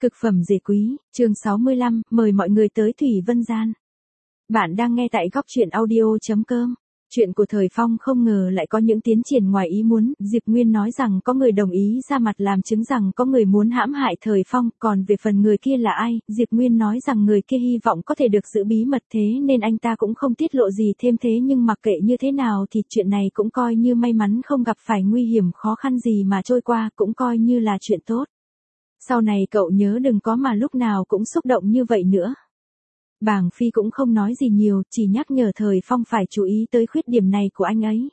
Cực phẩm dề quý, chương 65, mời mọi người tới Thủy Vân Gian. Bạn đang nghe tại góc truyện audio.com. Chuyện của Thời Phong không ngờ lại có những tiến triển ngoài ý muốn, Diệp Nguyên nói rằng có người đồng ý ra mặt làm chứng rằng có người muốn hãm hại Thời Phong, còn về phần người kia là ai, Diệp Nguyên nói rằng người kia hy vọng có thể được giữ bí mật thế nên anh ta cũng không tiết lộ gì thêm thế nhưng mặc kệ như thế nào thì chuyện này cũng coi như may mắn không gặp phải nguy hiểm khó khăn gì mà trôi qua cũng coi như là chuyện tốt. Sau này cậu nhớ đừng có mà lúc nào cũng xúc động như vậy nữa. Bàng Phi cũng không nói gì nhiều, chỉ nhắc nhở Thời Phong phải chú ý tới khuyết điểm này của anh ấy.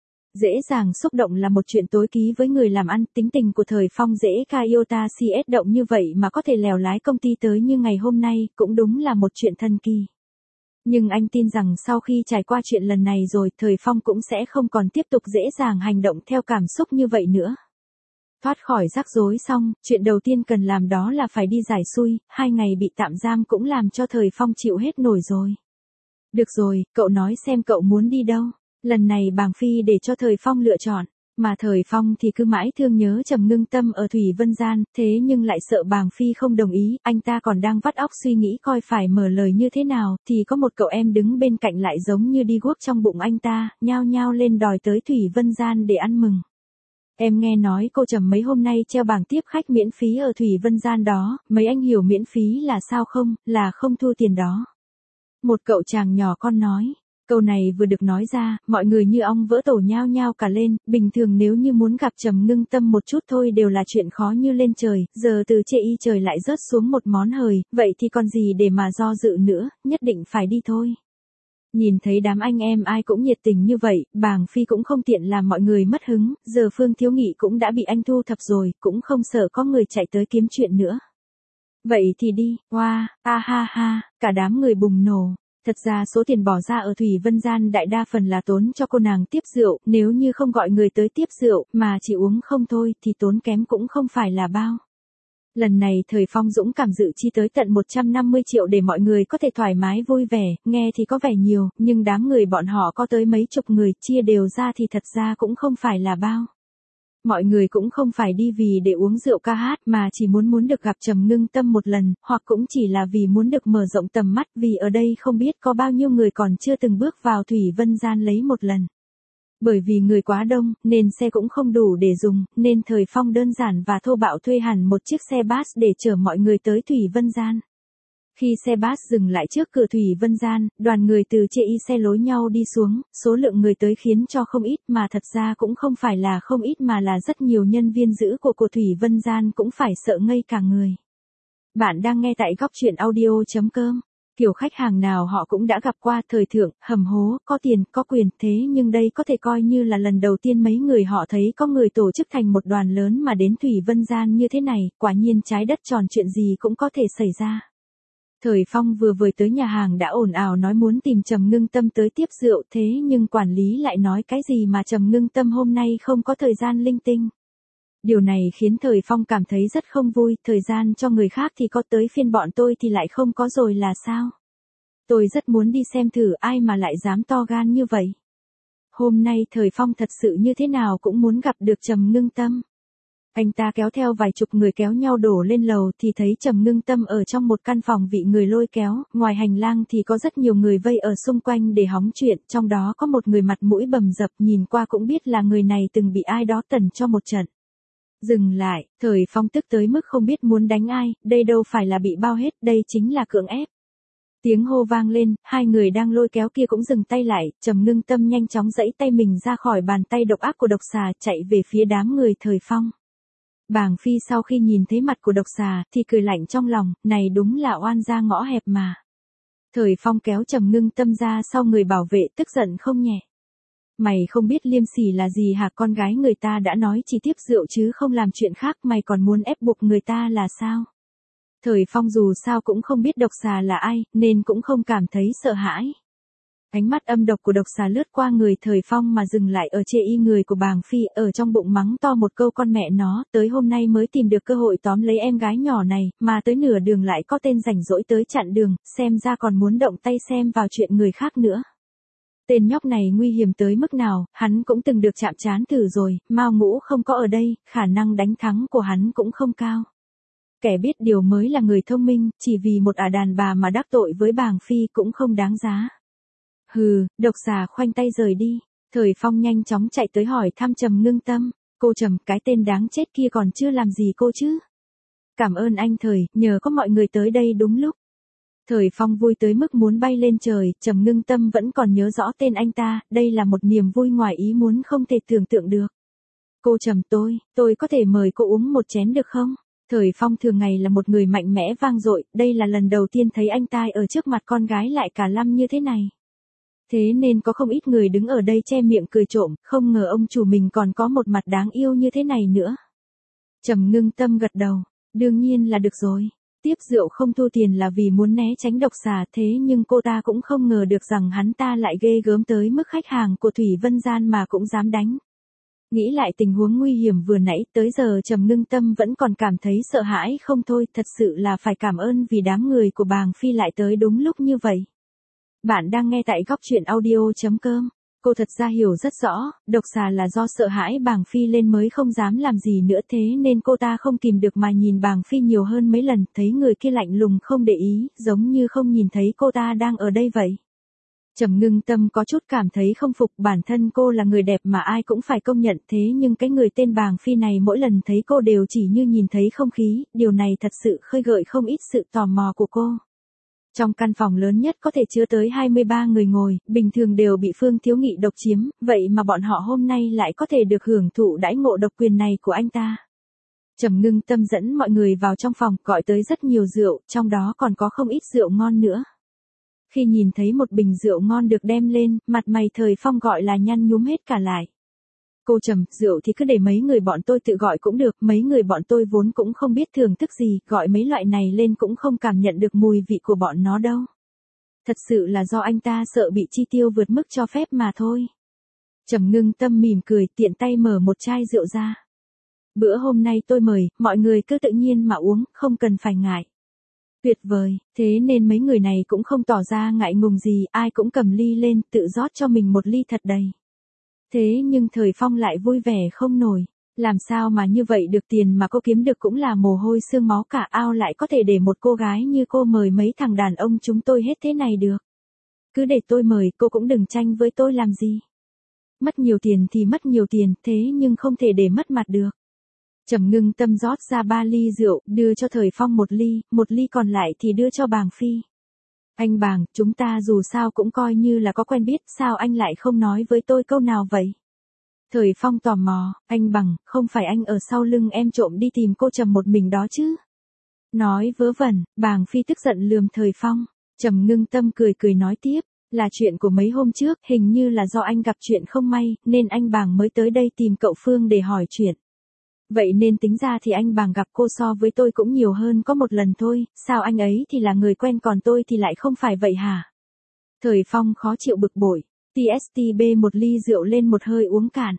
Dễ dàng xúc động là một chuyện tối ký với người làm ăn, tính tình của Thời Phong dễ iota cs động như vậy mà có thể lèo lái công ty tới như ngày hôm nay, cũng đúng là một chuyện thần kỳ. Nhưng anh tin rằng sau khi trải qua chuyện lần này rồi, Thời Phong cũng sẽ không còn tiếp tục dễ dàng hành động theo cảm xúc như vậy nữa. Thoát khỏi rắc rối xong, chuyện đầu tiên cần làm đó là phải đi giải xui, 2 ngày bị tạm giam cũng làm cho Thời Phong chịu hết nổi rồi. Được rồi, cậu nói xem cậu muốn đi đâu. Lần này Bàng Phi để cho Thời Phong lựa chọn, mà Thời Phong thì cứ mãi thương nhớ Trầm Ngưng Tâm ở Thủy Vân Gian, thế nhưng lại sợ Bàng Phi không đồng ý, anh ta còn đang vắt óc suy nghĩ coi phải mở lời như thế nào, thì có một cậu em đứng bên cạnh lại giống như đi guốc trong bụng anh ta, nhao nhao lên đòi tới Thủy Vân Gian để ăn mừng. Em nghe nói cô Trầm mấy hôm nay treo bảng tiếp khách miễn phí ở Thủy Vân Gian đó, mấy anh hiểu miễn phí là sao không, là không thu tiền đó. Một cậu chàng nhỏ con nói, câu này vừa được nói ra, mọi người như ong vỡ tổ nhao nhao cả lên, bình thường nếu như muốn gặp Trầm Ngưng Tâm một chút thôi đều là chuyện khó như lên trời, giờ từ chê y trời lại rớt xuống một món hời, vậy thì còn gì để mà do dự nữa, nhất định phải đi thôi. Nhìn thấy đám anh em ai cũng nhiệt tình như vậy, Bàng Phi cũng không tiện làm mọi người mất hứng, giờ Phương Thiếu Nghị cũng đã bị anh thu thập rồi, cũng không sợ có người chạy tới kiếm chuyện nữa. Vậy thì đi, wow, ha ha, cả đám người bùng nổ. Thật ra số tiền bỏ ra ở Thủy Vân Gian đại đa phần là tốn cho cô nàng tiếp rượu, nếu như không gọi người tới tiếp rượu, mà chỉ uống không thôi thì tốn kém cũng không phải là bao. Lần này Thời Phong dũng cảm dự chi tới tận 150 triệu để mọi người có thể thoải mái vui vẻ, nghe thì có vẻ nhiều, nhưng đám người bọn họ có tới mấy chục người, chia đều ra thì thật ra cũng không phải là bao. Mọi người cũng không phải đi vì để uống rượu ca hát mà chỉ muốn được gặp Trầm Ngưng Tâm một lần, hoặc cũng chỉ là vì muốn được mở rộng tầm mắt vì ở đây không biết có bao nhiêu người còn chưa từng bước vào Thủy Vân Gian lấy một lần. Bởi vì người quá đông, nên xe cũng không đủ để dùng, nên Thời Phong đơn giản và thô bạo thuê hẳn một chiếc xe bus để chở mọi người tới Thủy Vân Gian. Khi xe bus dừng lại trước cửa Thủy Vân Gian, đoàn người từ chê y xe lối nhau đi xuống, số lượng người tới khiến cho không ít mà thật ra cũng không phải là không ít mà là rất nhiều nhân viên giữ của Thủy Vân Gian cũng phải sợ ngây cả người. Bạn đang nghe tại góc truyện audio.com. Kiểu khách hàng nào họ cũng đã gặp qua, thời thượng, hầm hố, có tiền, có quyền, thế nhưng đây có thể coi như là lần đầu tiên mấy người họ thấy có người tổ chức thành một đoàn lớn mà đến Thủy Vân Gian như thế này, quả nhiên trái đất tròn chuyện gì cũng có thể xảy ra. Thời Phong vừa tới nhà hàng đã ồn ào nói muốn tìm Trầm Ngưng Tâm tới tiếp rượu, thế nhưng quản lý lại nói cái gì mà Trầm Ngưng Tâm hôm nay không có thời gian linh tinh. Điều này khiến Thời Phong cảm thấy rất không vui, thời gian cho người khác thì có tới phiên bọn tôi thì lại không có rồi là sao? Tôi rất muốn đi xem thử ai mà lại dám to gan như vậy. Hôm nay Thời Phong thật sự như thế nào cũng muốn gặp được Trầm Ngưng Tâm. Anh ta kéo theo vài chục người kéo nhau đổ lên lầu thì thấy Trầm Ngưng Tâm ở trong một căn phòng bị người lôi kéo, ngoài hành lang thì có rất nhiều người vây ở xung quanh để hóng chuyện, trong đó có một người mặt mũi bầm dập nhìn qua cũng biết là người này từng bị ai đó tẩn cho một trận. Dừng lại, Thời Phong tức tới mức không biết muốn đánh ai, đây đâu phải là bị bao hết, đây chính là cưỡng ép. Tiếng hô vang lên, hai người đang lôi kéo kia cũng dừng tay lại, Trầm Ngưng Tâm nhanh chóng giãy tay mình ra khỏi bàn tay độc ác của độc xà, chạy về phía đám người Thời Phong. Bàng Phi sau khi nhìn thấy mặt của độc xà, thì cười lạnh trong lòng, này đúng là oan gia ngõ hẹp mà. Thời Phong kéo Trầm Ngưng Tâm ra sau người bảo vệ tức giận không nhẹ. Mày không biết liêm sỉ là gì hả, con gái người ta đã nói chỉ tiếp rượu chứ không làm chuyện khác, mày còn muốn ép buộc người ta là sao? Thời Phong dù sao cũng không biết độc xà là ai, nên cũng không cảm thấy sợ hãi. Ánh mắt âm độc của độc xà lướt qua người Thời Phong mà dừng lại ở chê y người của Bàng Phi, ở trong bụng mắng to một câu con mẹ nó, tới hôm nay mới tìm được cơ hội tóm lấy em gái nhỏ này, mà tới nửa đường lại có tên rảnh rỗi tới chặn đường, xem ra còn muốn động tay xem vào chuyện người khác nữa. Tên nhóc này nguy hiểm tới mức nào, hắn cũng từng được chạm trán thử rồi, Mao Ngũ không có ở đây, khả năng đánh thắng của hắn cũng không cao. Kẻ biết điều mới là người thông minh, chỉ vì một đàn bà mà đắc tội với bàng phi cũng không đáng giá. Hừ, độc xà khoanh tay rời đi. Thời Phong nhanh chóng chạy tới hỏi thăm Trầm Ngưng Tâm. Cô Trầm, cái tên đáng chết kia còn chưa làm gì cô chứ? Cảm ơn anh Thời, nhờ có mọi người tới đây đúng lúc. Thời Phong vui tới mức muốn bay lên trời, Trầm Ngưng Tâm vẫn còn nhớ rõ tên anh ta, đây là một niềm vui ngoài ý muốn không thể tưởng tượng được. Cô Trầm, tôi có thể mời cô uống một chén được không? Thời Phong thường ngày là một người mạnh mẽ vang dội, đây là lần đầu tiên thấy anh ta ở trước mặt con gái lại cả lăm như thế này. Thế nên có không ít người đứng ở đây che miệng cười trộm, không ngờ ông chủ mình còn có một mặt đáng yêu như thế này nữa. Trầm Ngưng Tâm gật đầu, đương nhiên là được rồi. Tiếp rượu không thu tiền là vì muốn né tránh độc xà, thế nhưng cô ta cũng không ngờ được rằng hắn ta lại ghê gớm tới mức khách hàng của Thủy Vân Gian mà cũng dám đánh. Nghĩ lại tình huống nguy hiểm vừa nãy, tới giờ Trầm Ngưng Tâm vẫn còn cảm thấy sợ hãi không thôi, thật sự là phải cảm ơn vì đám người của bàng phi lại tới đúng lúc như vậy. Bạn đang nghe tại góc truyện audio.com. Cô thật ra hiểu rất rõ, độc xà là do sợ hãi bàng phi lên mới không dám làm gì nữa, thế nên cô ta không kìm được mà nhìn bàng phi nhiều hơn mấy lần, thấy người kia lạnh lùng không để ý, giống như không nhìn thấy cô ta đang ở đây vậy. Trầm Ngưng Tâm có chút cảm thấy không phục, bản thân cô là người đẹp mà ai cũng phải công nhận, thế nhưng cái người tên bàng phi này mỗi lần thấy cô đều chỉ như nhìn thấy không khí, điều này thật sự khơi gợi không ít sự tò mò của cô. Trong căn phòng lớn nhất có thể chứa tới 23 người ngồi, bình thường đều bị Phương Thiếu Nghị độc chiếm, vậy mà bọn họ hôm nay lại có thể được hưởng thụ đãi ngộ độc quyền này của anh ta. Trầm Ngưng Tâm dẫn mọi người vào trong phòng, gọi tới rất nhiều rượu, trong đó còn có không ít rượu ngon nữa. Khi nhìn thấy một bình rượu ngon được đem lên, mặt mày Thời Phong gọi là nhăn nhúm hết cả lại. Cô Trầm, rượu thì cứ để mấy người bọn tôi tự gọi cũng được, mấy người bọn tôi vốn cũng không biết thưởng thức gì, gọi mấy loại này lên cũng không cảm nhận được mùi vị của bọn nó đâu. Thật sự là do anh ta sợ bị chi tiêu vượt mức cho phép mà thôi. Trầm Ngưng Tâm mỉm cười, tiện tay mở một chai rượu ra. Bữa hôm nay tôi mời, mọi người cứ tự nhiên mà uống, không cần phải ngại. Tuyệt vời, thế nên mấy người này cũng không tỏ ra ngại ngùng gì, ai cũng cầm ly lên, tự rót cho mình một ly thật đầy. Thế nhưng Thời Phong lại vui vẻ không nổi, làm sao mà như vậy được, tiền mà cô kiếm được cũng là mồ hôi xương máu cả, ao lại có thể để một cô gái như cô mời mấy thằng đàn ông chúng tôi hết thế này được. Cứ để tôi mời, cô cũng đừng tranh với tôi làm gì. Mất nhiều tiền thì mất nhiều tiền, thế nhưng không thể để mất mặt được. Trầm Ngưng Tâm rót ra 3 ly rượu, đưa cho Thời Phong một ly còn lại thì đưa cho bàng phi. Anh bàng, chúng ta dù sao cũng coi như là có quen biết, sao anh lại không nói với tôi câu nào vậy? Thời Phong tò mò, anh Bằng, không phải anh ở sau lưng em trộm đi tìm cô Trầm một mình đó chứ? Nói vớ vẩn, bàng phi tức giận lườm Thời Phong. Trầm Ngưng Tâm cười cười nói tiếp, là chuyện của mấy hôm trước, hình như là do anh gặp chuyện không may, nên anh Bàng mới tới đây tìm cậu Phương để hỏi chuyện. Vậy nên tính ra thì anh Bàng gặp cô so với tôi cũng nhiều hơn có một lần thôi, sao anh ấy thì là người quen còn tôi thì lại không phải vậy hả? Thời Phong khó chịu bực bội, TSTB một ly rượu lên một hơi uống cạn.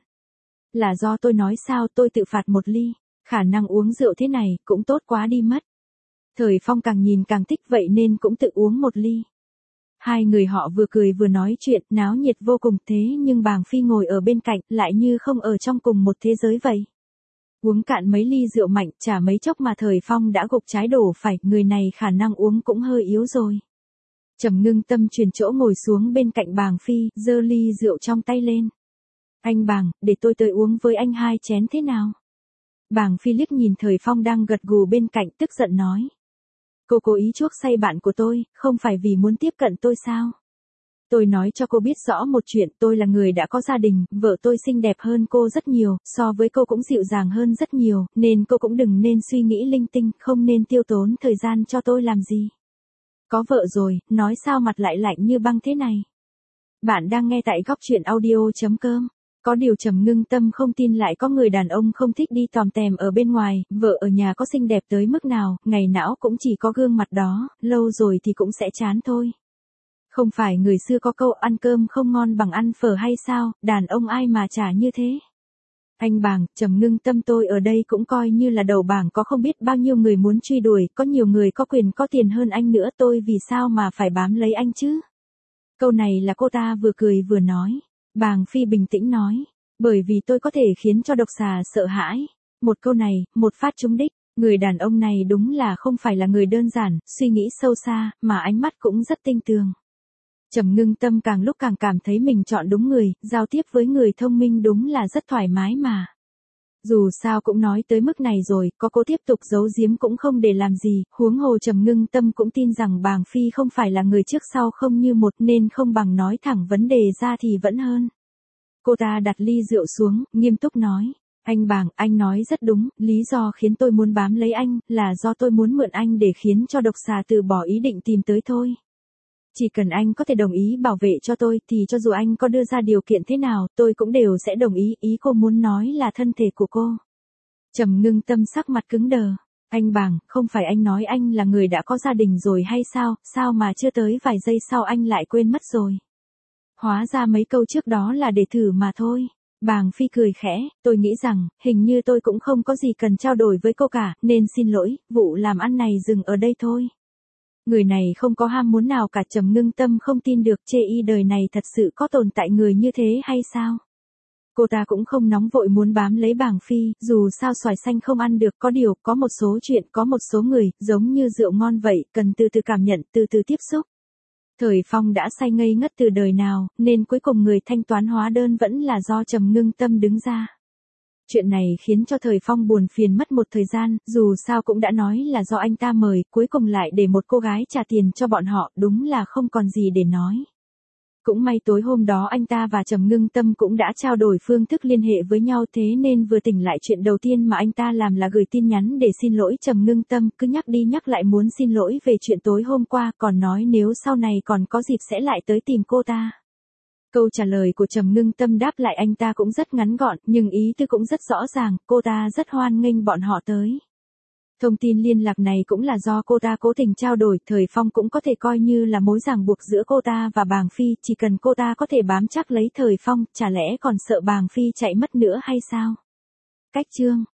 Là do tôi nói sao, tôi tự phạt một ly, khả năng uống rượu thế này cũng tốt quá đi mất. Thời Phong càng nhìn càng thích vậy nên cũng tự uống một ly. Hai người họ vừa cười vừa nói chuyện, náo nhiệt vô cùng, thế nhưng bàng phi ngồi ở bên cạnh lại như không ở trong cùng một thế giới vậy. Uống cạn mấy ly rượu mạnh, chả mấy chốc mà Thời Phong đã gục trái đổ phải, người này khả năng uống cũng hơi yếu rồi. Trầm Ngưng Tâm chuyển chỗ ngồi xuống bên cạnh bàng phi, giơ ly rượu trong tay lên. Anh Bàng, để tôi tới uống với anh 2 chén thế nào? Bàng phi liếc nhìn Thời Phong đang gật gù bên cạnh, tức giận nói. Cô cố ý chuốc say bạn của tôi, không phải vì muốn tiếp cận tôi sao? Tôi nói cho cô biết rõ một chuyện, tôi là người đã có gia đình, vợ tôi xinh đẹp hơn cô rất nhiều, so với cô cũng dịu dàng hơn rất nhiều, nên cô cũng đừng nên suy nghĩ linh tinh, không nên tiêu tốn thời gian cho tôi làm gì. Có vợ rồi, nói sao mặt lại lạnh như băng thế này? Bạn đang nghe tại góc truyện audio.com. Có điều Trầm Ngưng Tâm không tin lại có người đàn ông không thích đi tòm tèm ở bên ngoài, vợ ở nhà có xinh đẹp tới mức nào, ngày não cũng chỉ có gương mặt đó, lâu rồi thì cũng sẽ chán thôi. Không phải người xưa có câu ăn cơm không ngon bằng ăn phở hay sao, đàn ông ai mà chả như thế. Anh Bàng, Trầm Ngưng Tâm tôi ở đây cũng coi như là đầu bảng, có không biết bao nhiêu người muốn truy đuổi, có nhiều người có quyền có tiền hơn anh nữa, tôi vì sao mà phải bám lấy anh chứ? Câu này là cô ta vừa cười vừa nói. Bàng phi bình tĩnh nói, bởi vì tôi có thể khiến cho độc xà sợ hãi. Một câu này, một phát trúng đích, Người đàn ông này đúng là không phải là người đơn giản, suy nghĩ sâu xa, mà ánh mắt cũng rất tinh tường. Trầm Ngưng Tâm càng lúc càng cảm thấy mình chọn đúng người, giao tiếp với người thông minh đúng là rất thoải mái mà. Dù sao cũng nói tới mức này rồi, có cố tiếp tục giấu giếm cũng không để làm gì, huống hồ Trầm Ngưng Tâm cũng tin rằng Bàng Phi không phải là người trước sau không như một nên không bằng nói thẳng vấn đề ra thì vẫn hơn. Cô ta đặt ly rượu xuống, nghiêm túc nói. Anh Bàng, anh nói rất đúng, lý do khiến tôi muốn bám lấy anh, là do tôi muốn mượn anh để khiến cho độc xà từ bỏ ý định tìm tới thôi. Chỉ cần anh có thể đồng ý bảo vệ cho tôi thì cho dù anh có đưa ra điều kiện thế nào, tôi cũng đều sẽ đồng ý. Ý cô muốn nói là thân thể của cô. Trầm Ngưng Tâm sắc mặt cứng đờ. Anh Bàng, không phải anh nói anh là người đã có gia đình rồi hay sao, sao mà chưa tới vài giây sau anh lại quên mất rồi. Hóa ra mấy câu trước đó là để thử mà thôi. Bàng Phi cười khẽ, tôi nghĩ rằng, hình như tôi cũng không có gì cần trao đổi với cô cả, nên xin lỗi, vụ làm ăn này dừng ở đây thôi. Người này không có ham muốn nào cả. Trầm Ngưng Tâm không tin được chê y đời này thật sự có tồn tại người như thế hay sao. Cô ta cũng không nóng vội muốn bám lấy Bàng Phi, dù sao xoài xanh không ăn được, có điều, có một số chuyện, có một số người, giống như rượu ngon vậy, cần từ từ cảm nhận, từ từ tiếp xúc. Thời Phong đã say ngây ngất từ đời nào, nên cuối cùng người thanh toán hóa đơn vẫn là do Trầm Ngưng Tâm đứng ra. Chuyện này khiến cho Thời Phong buồn phiền mất một thời gian, dù sao cũng đã nói là do anh ta mời, cuối cùng lại để một cô gái trả tiền cho bọn họ, đúng là không còn gì để nói. Cũng may tối hôm đó anh ta và Trầm Ngưng Tâm cũng đã trao đổi phương thức liên hệ với nhau, thế nên vừa tỉnh lại chuyện đầu tiên mà anh ta làm là gửi tin nhắn để xin lỗi Trầm Ngưng Tâm, cứ nhắc đi nhắc lại muốn xin lỗi về chuyện tối hôm qua, còn nói nếu sau này còn có dịp sẽ lại tới tìm cô ta. Câu trả lời của Trầm Ngưng Tâm đáp lại anh ta cũng rất ngắn gọn, nhưng ý tư cũng rất rõ ràng, cô ta rất hoan nghênh bọn họ tới. Thông tin liên lạc này cũng là do cô ta cố tình trao đổi, Thời Phong cũng có thể coi như là mối ràng buộc giữa cô ta và Bàng Phi, chỉ cần cô ta có thể bám chắc lấy Thời Phong, chả lẽ còn sợ Bàng Phi chạy mất nữa hay sao? Cách chương